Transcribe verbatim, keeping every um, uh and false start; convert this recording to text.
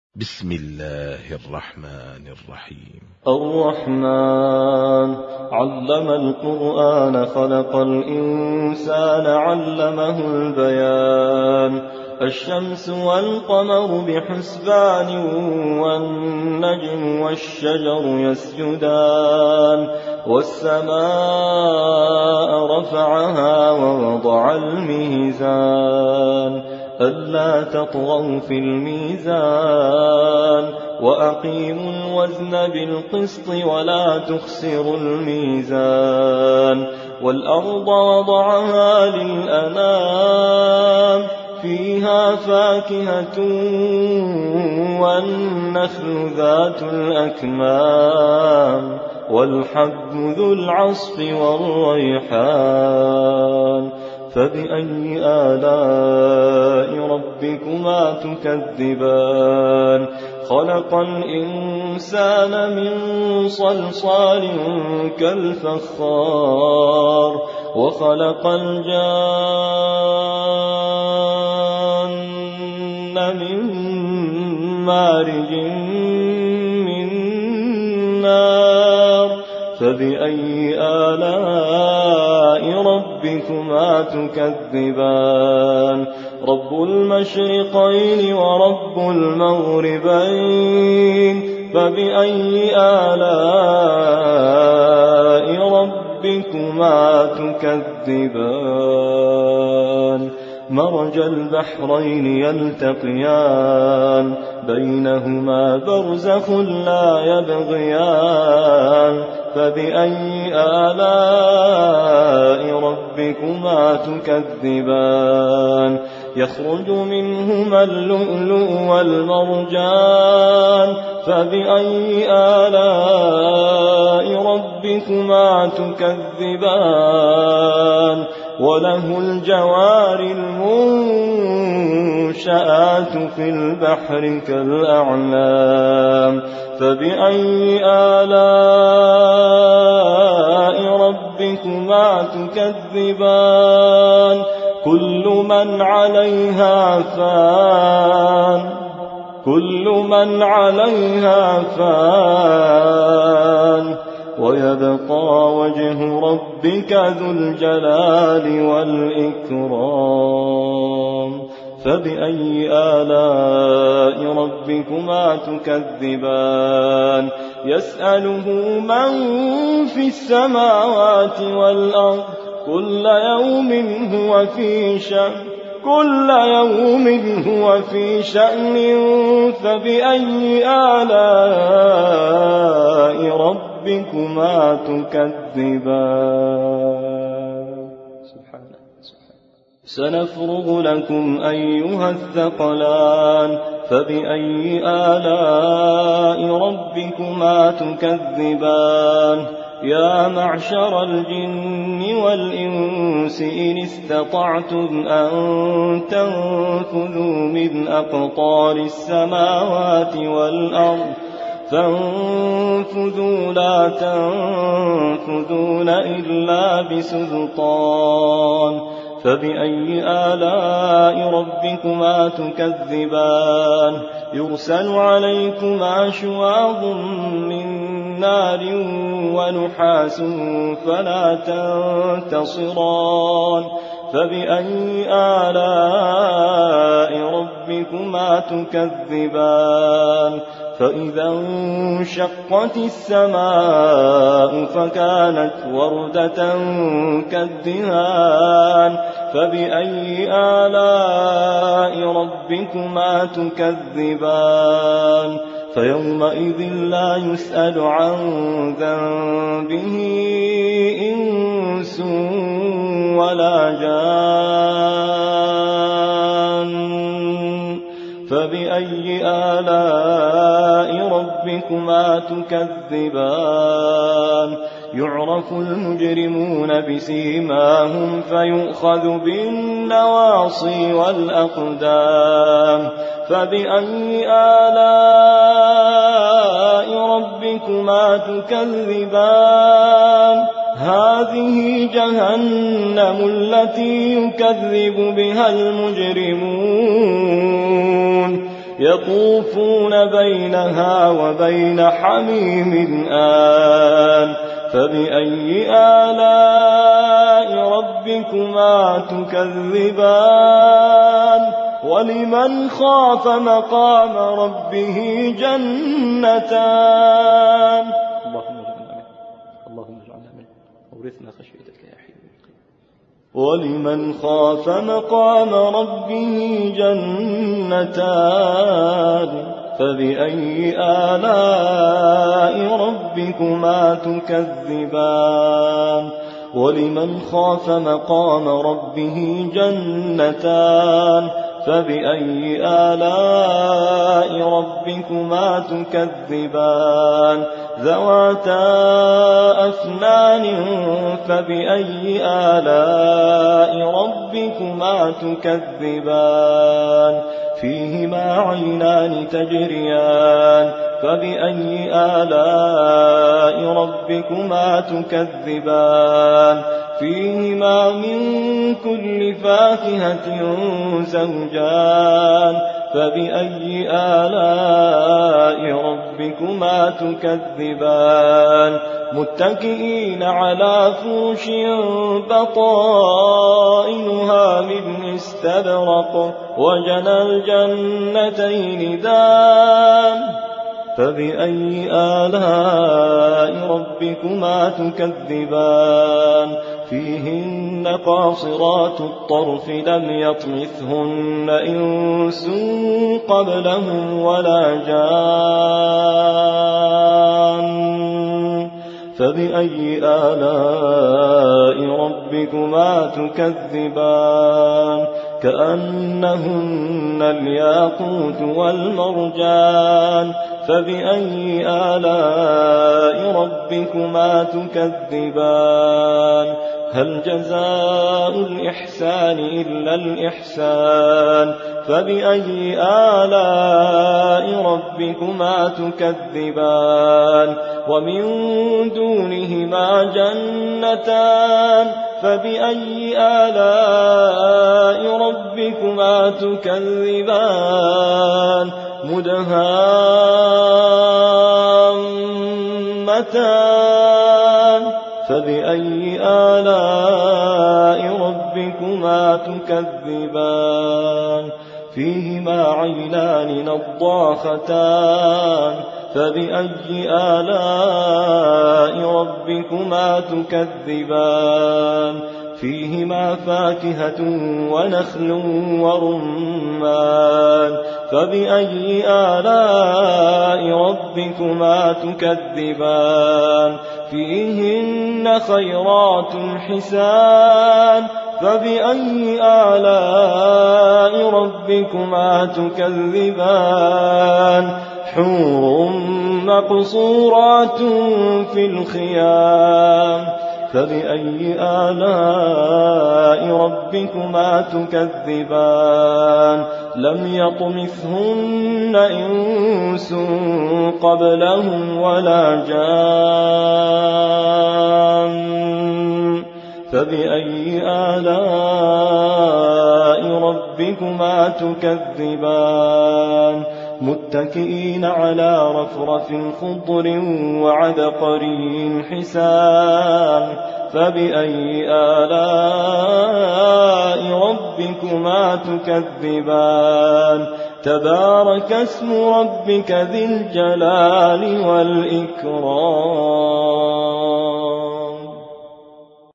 بسم الله الرحمن الرحيم. الرحمن علم القرآن خلق الإنسان علمه البيان. الشمس والقمر بحسبان والنجم والشجر يسجدان والسماء رفعها ووضع الميزان ألا تطغوا في الميزان وأقيموا الوزن بالقسط ولا تخسروا الميزان. والأرض وضعها للأنام فيها فاكهة والنخل ذات الأكمام والحب ذو العصف والريحان. فبأي آلاء ربكما تكذبان؟ خلق الإنسان من صلصال كالفخار وخلق الجان من مارج من نار. فبأي آلاء ربكما تكذبان؟ رب المشرقين ورب المغربين. فبأي آلاء ربكما تكذبان؟ مرج البحرين يلتقيان بينهما برزخ لا يبغيان. فبأي آلاء ربكما تكذبان؟ يخرج منهما اللؤلؤ والمرجان. فبأي آلاء ربكما تكذبان؟ وله الجوار المنشآت في البحر كالأعلام. فبأي آلاء ربكما تكذبان؟ كل من عليها فان كل من عليها فان ويبقى وجه ربك ذو الجلال والإكرام. فبأي آلاء ربكما تكذبان؟ يسأله من في السماوات والأرض كل يوم هو في شأن كل يوم هو في شأن. فبأي آلاء ربكما تكذبان؟ سبحانه سنفرغ لكم أيها الثقلان. فبأي آلاء ربكما تكذبان؟ يا معشر الجن والإنس إن استطعتم أن تنفذوا من أقطار السماوات والأرض فانفذوا لا تنفذون إلا بسلطان. فبأي آلاء ربكما تكذبان؟ يرسل عليكما شواظ من نار ونحاس فلا تنتصران. فبأي آلاء ربكما تكذبان؟ فإذا انشقت السماء فكانت وردة كالدهان. فبأي آلاء ربكما تكذبان؟ فيومئذ لا يسأل عن ذنبه إنس ولا جان. فبأي آلاء ربكما تكذبان؟ يعرف المجرمون بسيماهم فيؤخذ بالنواصي والأقدام. فبأي آلاء ربكما تكذبان؟ هذه جهنم التي يكذب بها المجرمون يطوفون بينها وبين حميم آن فبأي آلاء ربكما تكذبان ولمن خاف مقام ربه جنتان اللهم اجعلنا منه اللهم اجعلنا منه أورثنا خشيتك يا حي ولمن خاف مقام ربه جنتان فبأي آلاء ربكما تكذبان ولمن خاف مقام ربه جنتان فبأي آلاء ربكما تكذبان ذواتا أفنان فبأي آلاء ربكما تكذبان فيهما عينان تجريان فبأي آلاء ربكما تكذبان فيهما من كل فاكهة زوجان فبأي آلاء ربكما تكذبان متكئين على فرش بطائنها من استبرق وجنى الجنتين دان فبأي آلاء ربكما تكذبان فيهن قاصرات الطرف لم يطمثهن إنس قبلهم ولا جان فبأي آلاء ربكما تكذبان كأنهن الياقوت والمرجان فبأي آلاء ربكما تكذبان هل جزاء الإحسان إلا الإحسان فبأي آلاء ربكما تكذبان ومن دونهما جنتان فبأي آلاء ربكما تكذبان مدهامتان فبأي آلاء ربكما تكذبان فيهما عينان نضاختان فبأي آلاء ربكما تكذبان فيهما فاكهة ونخل ورمان فبأي آلاء ربكما تكذبان فيهن خيرات حسان فبأي آلاء ربكما تكذبان حور مقصورات في الخيام فبأي آلاء ربكما تكذبان لم يطمثهن إنس قبلهم ولا جان فبأي آلاء ربكما تكذبان متكئين على رفرف خضر وعبقري حسان فبأي آلاء ربكما تكذبان تبارك اسم ربك ذي الجلال والإكرام